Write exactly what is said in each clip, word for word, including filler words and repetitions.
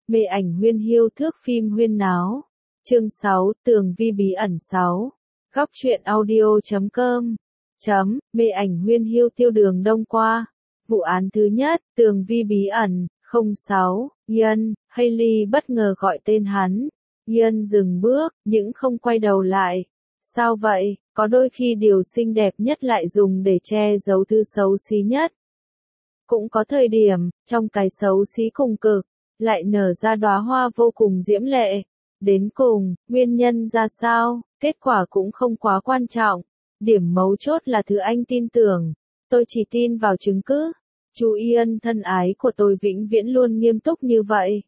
Mê ảnh huyên hiu thước phim huyên náo. Chương sáu, tường vi bí ẩn sáu. Góc truyện audio chấm com. Chấm, mê ảnh huyên hiu tiêu đường đông qua. Vụ án thứ nhất, tường vi bí ẩn, không sáu, Ian, Hailey bất ngờ gọi tên hắn. Ian dừng bước, nhưng không quay đầu lại. Sao vậy, có đôi khi điều xinh đẹp nhất lại dùng để che giấu thứ xấu xí nhất. Cũng có thời điểm, trong cái xấu xí cùng cực, lại nở ra đóa hoa vô cùng diễm lệ. Đến cùng, nguyên nhân ra sao, kết quả cũng không quá quan trọng. Điểm mấu chốt là thứ anh tin tưởng. Tôi chỉ tin vào chứng cứ. Chú Ian thân ái của tôi vĩnh viễn luôn nghiêm túc như vậy.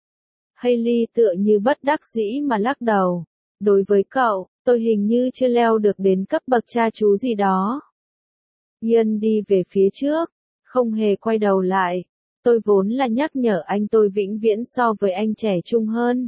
Hailey tựa như bất đắc dĩ mà lắc đầu. Đối với cậu, tôi hình như chưa leo được đến cấp bậc cha chú gì đó. Ian đi về phía trước, không hề quay đầu lại. Tôi vốn là nhắc nhở anh tôi vĩnh viễn so với anh trẻ trung hơn.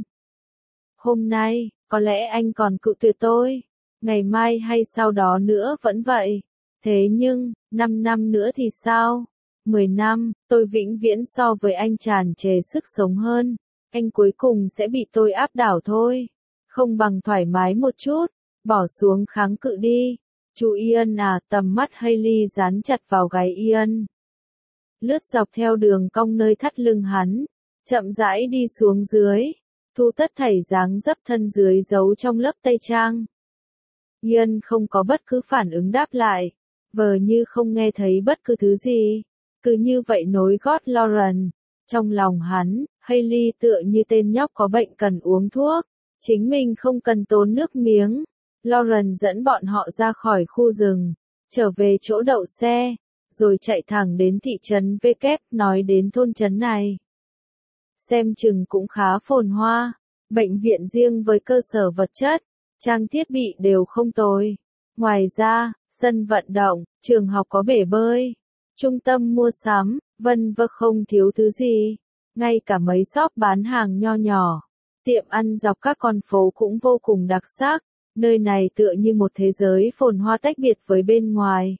Hôm nay, có lẽ anh còn cự tuyệt tôi. Ngày mai hay sau đó nữa vẫn vậy. Thế nhưng, năm năm nữa thì sao? Mười năm, tôi vĩnh viễn so với anh tràn trề sức sống hơn. Anh cuối cùng sẽ bị tôi áp đảo thôi. Không bằng thoải mái một chút, bỏ xuống kháng cự đi. Chú Ian à, tầm mắt Hailey dán chặt vào gáy Ian. Lướt dọc theo đường cong nơi thắt lưng hắn, chậm rãi đi xuống dưới, thu tất thảy dáng dấp thân dưới giấu trong lớp tây trang. Ian không có bất cứ phản ứng đáp lại, vờ như không nghe thấy bất cứ thứ gì, cứ như vậy nối gót Lauren. Trong lòng hắn, Hailey tựa như tên nhóc có bệnh cần uống thuốc, chính mình không cần tốn nước miếng. Lauren dẫn bọn họ ra khỏi khu rừng, trở về chỗ đậu xe, rồi chạy thẳng đến thị trấn V kép, nói đến thôn trấn này. Xem chừng cũng khá phồn hoa, bệnh viện riêng với cơ sở vật chất, trang thiết bị đều không tồi. Ngoài ra, sân vận động, trường học có bể bơi, trung tâm mua sắm, vân vân không thiếu thứ gì. Ngay cả mấy shop bán hàng nho nhỏ, tiệm ăn dọc các con phố cũng vô cùng đặc sắc. Nơi này tựa như một thế giới phồn hoa tách biệt với bên ngoài.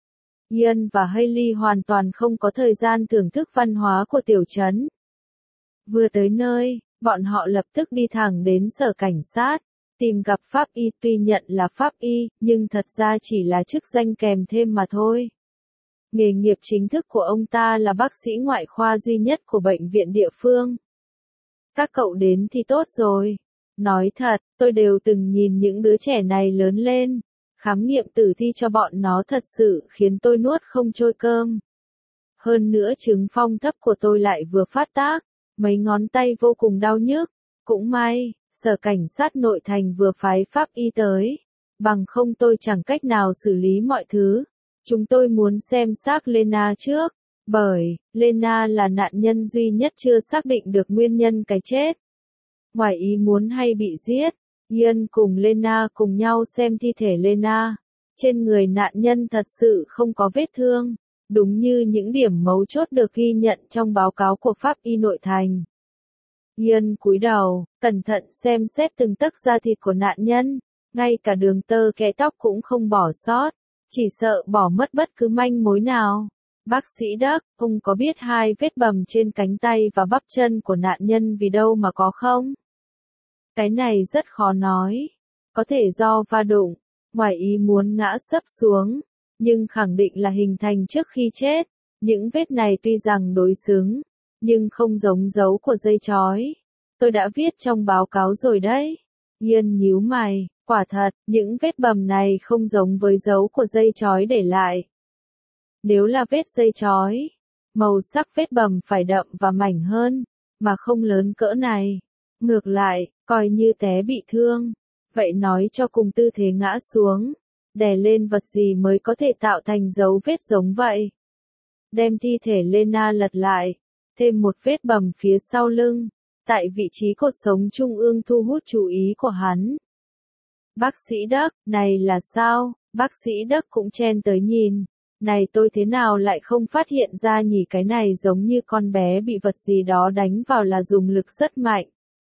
Ian và Hailey hoàn toàn không có thời gian thưởng thức văn hóa của tiểu trấn. Vừa tới nơi, bọn họ lập tức đi thẳng đến sở cảnh sát, tìm gặp pháp y. Tuy nhận là pháp y, nhưng thật ra chỉ là chức danh kèm thêm mà thôi. Nghề nghiệp chính thức của ông ta là bác sĩ ngoại khoa duy nhất của bệnh viện địa phương. Các cậu đến thì tốt rồi. Nói thật, tôi đều từng nhìn những đứa trẻ này lớn lên. Khám nghiệm tử thi cho bọn nó thật sự khiến tôi nuốt không trôi cơm. Hơn nữa chứng phong thấp của tôi lại vừa phát tác, mấy ngón tay vô cùng đau nhức. Cũng may, sở cảnh sát nội thành vừa phái pháp y tới. Bằng không tôi chẳng cách nào xử lý mọi thứ. Chúng tôi muốn xem xác Lena trước, bởi Lena là nạn nhân duy nhất chưa xác định được nguyên nhân cái chết. Ngoài ý muốn hay bị giết, Ian cùng Lena cùng nhau xem thi thể Lena. Trên người nạn nhân thật sự không có vết thương, đúng như những điểm mấu chốt được ghi nhận trong báo cáo của pháp y nội thành. Ian cúi đầu, cẩn thận xem xét từng tấc da thịt của nạn nhân, ngay cả đường tơ kẽ tóc cũng không bỏ sót, chỉ sợ bỏ mất bất cứ manh mối nào. Bác sĩ Đắc, ông có biết hai vết bầm trên cánh tay và bắp chân của nạn nhân vì đâu mà có không? Cái này rất khó nói. Có thể do va đụng, ngoài ý muốn ngã sấp xuống, nhưng khẳng định là hình thành trước khi chết. Những vết này tuy rằng đối xứng, nhưng không giống dấu của dây chói. Tôi đã viết trong báo cáo rồi đấy. Ian nhíu mày, quả thật, những vết bầm này không giống với dấu của dây chói để lại. Nếu là vết dây chói, màu sắc vết bầm phải đậm và mảnh hơn, mà không lớn cỡ này. Ngược lại, coi như té bị thương. Vậy nói cho cùng tư thế ngã xuống, đè lên vật gì mới có thể tạo thành dấu vết giống vậy. Đem thi thể Lena lật lại, thêm một vết bầm phía sau lưng, tại vị trí cột sống trung ương thu hút chú ý của hắn. Bác sĩ Đắc, này là sao? Bác sĩ Đắc cũng chen tới nhìn. Này tôi thế nào lại không phát hiện ra nhỉ, cái này giống như con bé bị vật gì đó đánh vào là dùng lực rất mạnh.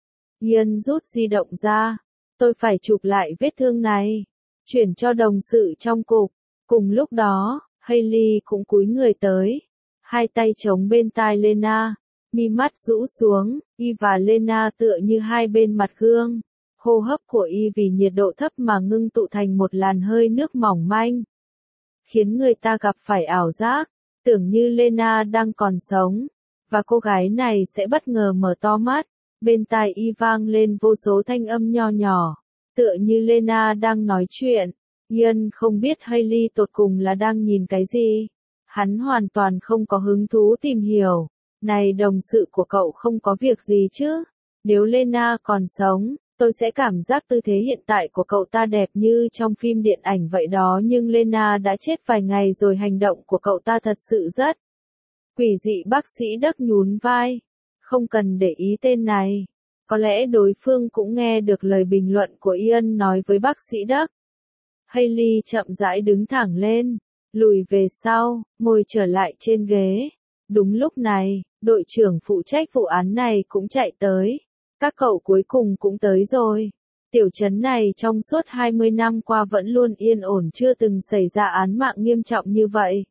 Ian rút di động ra. Tôi phải chụp lại vết thương này. Chuyển cho đồng sự trong cục. Cùng lúc đó, Hailey cũng cúi người tới. Hai tay chống bên tai Lena. Mi mắt rũ xuống, y và Lena tựa như hai bên mặt gương. Hô hấp của y vì nhiệt độ thấp mà ngưng tụ thành một làn hơi nước mỏng manh, khiến người ta gặp phải ảo giác, tưởng như Lena đang còn sống, và cô gái này sẽ bất ngờ mở to mắt. Bên tai y vang lên vô số thanh âm nho nhỏ, tựa như Lena đang nói chuyện. Ian không biết Hailey tột cùng là đang nhìn cái gì. Hắn hoàn toàn không có hứng thú tìm hiểu. Này, đồng sự của cậu không có việc gì chứ? Nếu Lena còn sống, tôi sẽ cảm giác tư thế hiện tại của cậu ta đẹp như trong phim điện ảnh vậy đó, nhưng Lena đã chết vài ngày rồi, hành động của cậu ta thật sự rất quỷ dị. Bác sĩ Đức nhún vai. Không cần để ý tên này. Có lẽ đối phương cũng nghe được lời bình luận của Ian nói với bác sĩ Đức. Hailey chậm rãi đứng thẳng lên, lùi về sau, ngồi trở lại trên ghế. Đúng lúc này, đội trưởng phụ trách vụ án này cũng chạy tới. Các cậu cuối cùng cũng tới rồi. Tiểu trấn này trong suốt hai mươi năm qua vẫn luôn yên ổn, chưa từng xảy ra án mạng nghiêm trọng như vậy.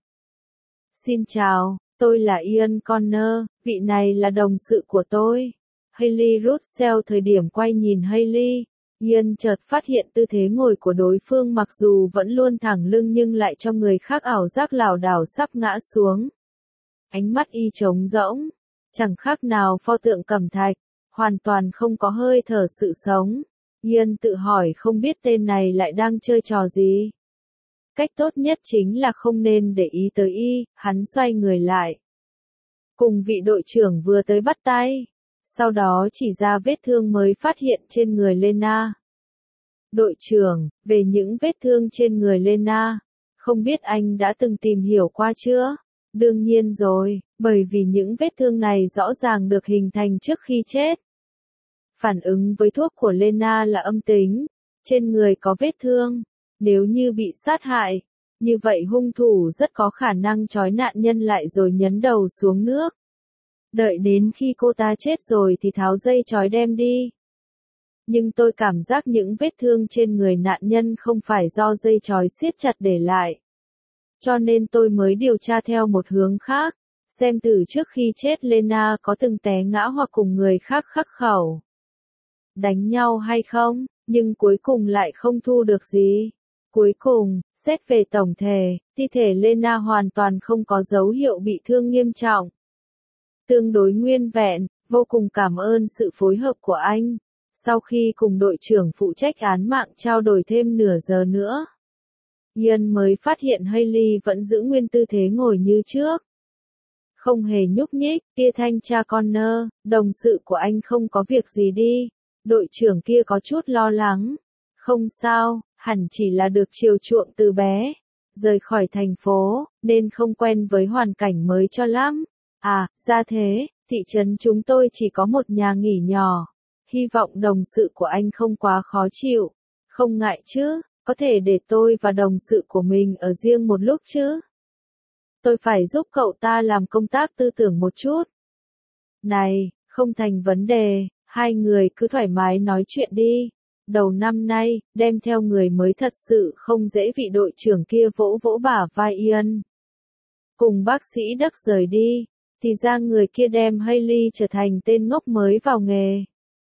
Xin chào, tôi là Ian Connor, vị này là đồng sự của tôi. Hailey Russell thời điểm quay nhìn Hailey, Ian chợt phát hiện tư thế ngồi của đối phương mặc dù vẫn luôn thẳng lưng nhưng lại cho người khác ảo giác lảo đảo sắp ngã xuống. Ánh mắt y trống rỗng, chẳng khác nào pho tượng cẩm thạch, hoàn toàn không có hơi thở sự sống. Ian tự hỏi không biết tên này lại đang chơi trò gì. Cách tốt nhất chính là không nên để ý tới y. Hắn xoay người lại, cùng vị đội trưởng vừa tới bắt tay. Sau đó chỉ ra vết thương mới phát hiện trên người Lena. Đội trưởng, về những vết thương trên người Lena, không biết anh đã từng tìm hiểu qua chưa? Đương nhiên rồi, bởi vì những vết thương này rõ ràng được hình thành trước khi chết. Phản ứng với thuốc của Lena là âm tính. Trên người có vết thương. Nếu như bị sát hại, như vậy hung thủ rất có khả năng trói nạn nhân lại rồi nhấn đầu xuống nước. Đợi đến khi cô ta chết rồi thì tháo dây trói đem đi. Nhưng tôi cảm giác những vết thương trên người nạn nhân không phải do dây trói siết chặt để lại. Cho nên tôi mới điều tra theo một hướng khác, xem từ trước khi chết Lena có từng té ngã hoặc cùng người khác khắc khẩu đánh nhau hay không, nhưng cuối cùng lại không thu được gì. Cuối cùng, xét về tổng thể, thi thể Lena hoàn toàn không có dấu hiệu bị thương nghiêm trọng. Tương đối nguyên vẹn, vô cùng cảm ơn sự phối hợp của anh. Sau khi cùng đội trưởng phụ trách án mạng trao đổi thêm nửa giờ nữa, Ian mới phát hiện Hailey vẫn giữ nguyên tư thế ngồi như trước. Không hề nhúc nhích. Kia thanh tra Connor, đồng sự của anh không có việc gì đi. Đội trưởng kia có chút lo lắng. Không sao, hẳn chỉ là được chiều chuộng từ bé. Rời khỏi thành phố, nên không quen với hoàn cảnh mới cho lắm. À, ra thế, thị trấn chúng tôi chỉ có một nhà nghỉ nhỏ. Hy vọng đồng sự của anh không quá khó chịu. Không ngại chứ, có thể để tôi và đồng sự của mình ở riêng một lúc chứ. Tôi phải giúp cậu ta làm công tác tư tưởng một chút. Này, không thành vấn đề, hai người cứ thoải mái nói chuyện đi. Đầu năm nay, đem theo người mới thật sự không dễ. Vị đội trưởng kia vỗ vỗ bả vai Ian. Cùng bác sĩ Đức rời đi, thì ra người kia đem Hailey trở thành tên ngốc mới vào nghề.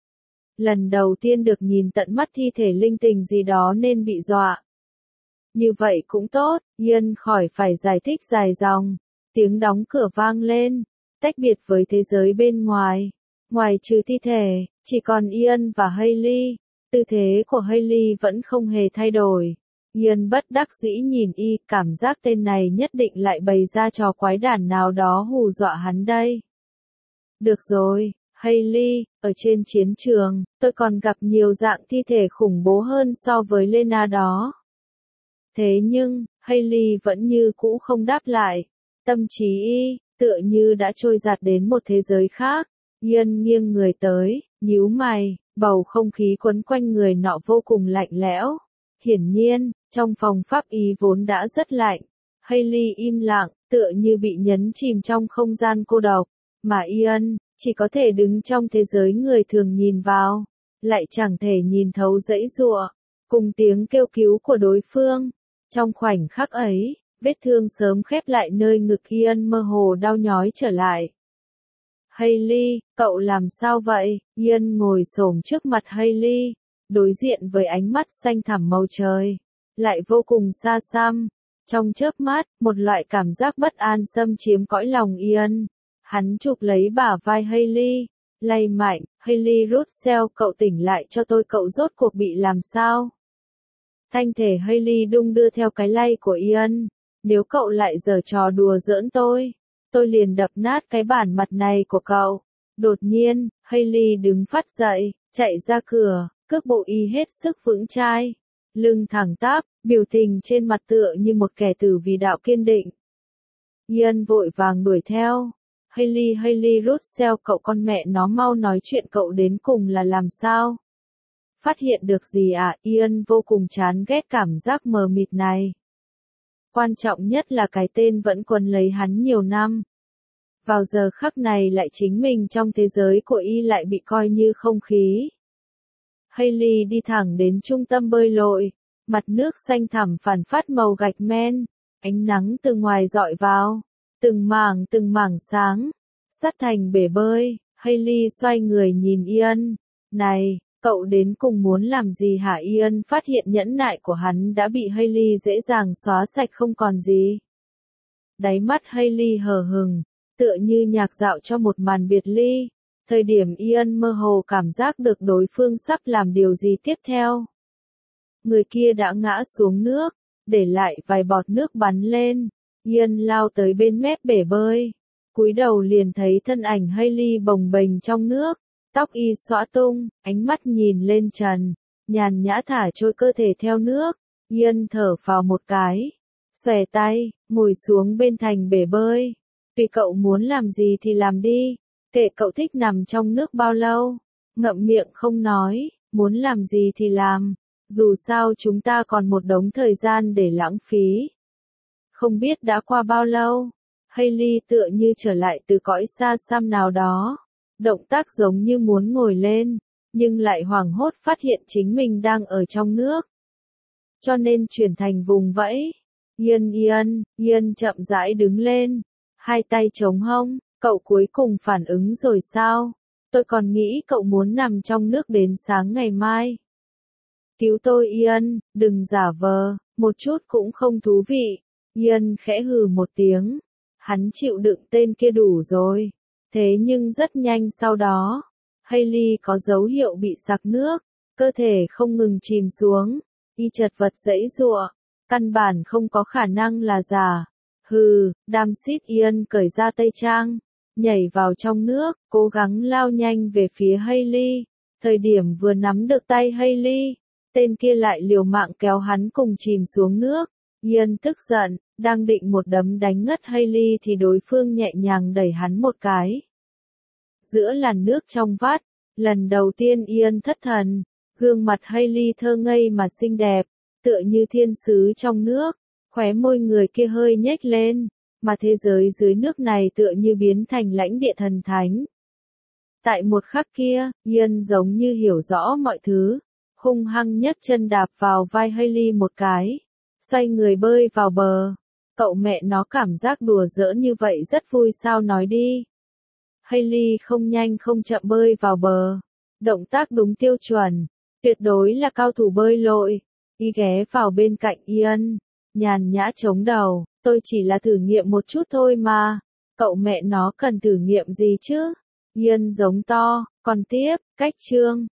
Lần đầu tiên được nhìn tận mắt thi thể linh tinh gì đó nên bị dọa. Như vậy cũng tốt, Ian khỏi phải giải thích dài dòng. Tiếng đóng cửa vang lên, tách biệt với thế giới bên ngoài. Ngoài trừ thi thể, chỉ còn Ian và Hailey. Tư thế của Hailey vẫn không hề thay đổi. Ian bất đắc dĩ nhìn y, cảm giác tên này nhất định lại bày ra trò quái đản nào đó hù dọa hắn đây. Được rồi, Hailey, ở trên chiến trường, tôi còn gặp nhiều dạng thi thể khủng bố hơn so với Lena đó. Thế nhưng, Hailey vẫn như cũ không đáp lại. Tâm trí y, tựa như đã trôi giạt đến một thế giới khác. Ian nghiêng người tới, nhíu mày, bầu không khí quấn quanh người nọ vô cùng lạnh lẽo. Hiển nhiên, trong phòng pháp y vốn đã rất lạnh. Hailey im lặng, tựa như bị nhấn chìm trong không gian cô độc. Mà Ian, chỉ có thể đứng trong thế giới người thường nhìn vào, lại chẳng thể nhìn thấu dãy giụa, cùng tiếng kêu cứu của đối phương. Trong khoảnh khắc ấy, vết thương sớm khép lại nơi ngực Ian mơ hồ đau nhói trở lại. Hailey, cậu làm sao vậy? Ian ngồi xổm trước mặt Hailey, đối diện với ánh mắt xanh thẳm màu trời, lại vô cùng xa xăm. Trong chớp mắt, một loại cảm giác bất an xâm chiếm cõi lòng Ian. Hắn chụp lấy bả vai Hailey, lay mạnh, Hailey Russell, cậu tỉnh lại cho tôi, cậu rốt cuộc bị làm sao? Thanh thể Hailey đung đưa theo cái lay của Ian. Nếu cậu lại giở trò đùa giỡn tôi, tôi liền đập nát cái bản mặt này của cậu. Đột nhiên, Hailey đứng phát dậy, chạy ra cửa, cước bộ y hết sức vững chai. Lưng thẳng tắp, biểu tình trên mặt tựa như một kẻ tử vì đạo kiên định. Ian vội vàng đuổi theo. Hailey, Hailey Russell, cậu con mẹ nó mau nói chuyện, cậu đến cùng là làm sao? Phát hiện được gì à? Ian vô cùng chán ghét cảm giác mờ mịt này. Quan trọng nhất là cái tên vẫn quấn lấy hắn nhiều năm. Vào giờ khắc này lại chính mình trong thế giới của y lại bị coi như không khí. Hailey đi thẳng đến trung tâm bơi lội, mặt nước xanh thẳm phản phát màu gạch men, ánh nắng từ ngoài dọi vào, từng mảng từng mảng sáng, sắt thành bể bơi. Hailey xoay người nhìn Ian, này, cậu đến cùng muốn làm gì hả? Ian phát hiện nhẫn nại của hắn đã bị Hailey dễ dàng xóa sạch không còn gì. Đáy mắt Hailey hờ hững, tựa như nhạc dạo cho một màn biệt ly. Thời điểm Ian mơ hồ cảm giác được đối phương sắp làm điều gì tiếp theo. Người kia đã ngã xuống nước, để lại vài bọt nước bắn lên. Ian lao tới bên mép bể bơi, cúi đầu liền thấy thân ảnh Hailey bồng bềnh trong nước, tóc y xõa tung, ánh mắt nhìn lên trần, nhàn nhã thả trôi cơ thể theo nước. Ian thở phào một cái, xòe tay, ngồi xuống bên thành bể bơi. Vì cậu muốn làm gì thì làm đi, kệ cậu thích nằm trong nước bao lâu, ngậm miệng không nói, muốn làm gì thì làm, dù sao chúng ta còn một đống thời gian để lãng phí. Không biết đã qua bao lâu, Hailey tựa như trở lại từ cõi xa xăm nào đó, động tác giống như muốn ngồi lên, nhưng lại hoảng hốt phát hiện chính mình đang ở trong nước. Cho nên chuyển thành vùng vẫy. Ian Ian, Ian chậm rãi đứng lên, hai tay chống hông, cậu cuối cùng phản ứng rồi sao? Tôi còn nghĩ cậu muốn nằm trong nước đến sáng ngày mai. Cứu tôi Ian, đừng giả vờ, một chút cũng không thú vị. Ian khẽ hừ một tiếng, hắn chịu đựng tên kia đủ rồi. Thế nhưng rất nhanh sau đó, Hailey có dấu hiệu bị sặc nước, cơ thể không ngừng chìm xuống, y chật vật giãy giụa, căn bản không có khả năng là giả. Hừ, Damsit Ian cởi ra tây trang, nhảy vào trong nước, cố gắng lao nhanh về phía Hailey. Thời điểm vừa nắm được tay Hailey, tên kia lại liều mạng kéo hắn cùng chìm xuống nước. Ian tức giận, đang định một đấm đánh ngất Hailey thì đối phương nhẹ nhàng đẩy hắn một cái. Giữa làn nước trong vắt, lần đầu tiên Ian thất thần, gương mặt Hailey thơ ngây mà xinh đẹp, tựa như thiên sứ trong nước, khóe môi người kia hơi nhếch lên, mà thế giới dưới nước này tựa như biến thành lãnh địa thần thánh. Tại một khắc kia, Ian giống như hiểu rõ mọi thứ, hung hăng nhấc chân đạp vào vai Hailey một cái, xoay người bơi vào bờ. Cậu mẹ nó cảm giác đùa giỡn như vậy rất vui sao, nói đi. Hailey không nhanh không chậm bơi vào bờ, động tác đúng tiêu chuẩn, tuyệt đối là cao thủ bơi lội. Y ghé vào bên cạnh Ian, nhàn nhã chống đầu, tôi chỉ là thử nghiệm một chút thôi mà, cậu mẹ nó cần thử nghiệm gì chứ? Ian giống to, còn tiếp, cách chương.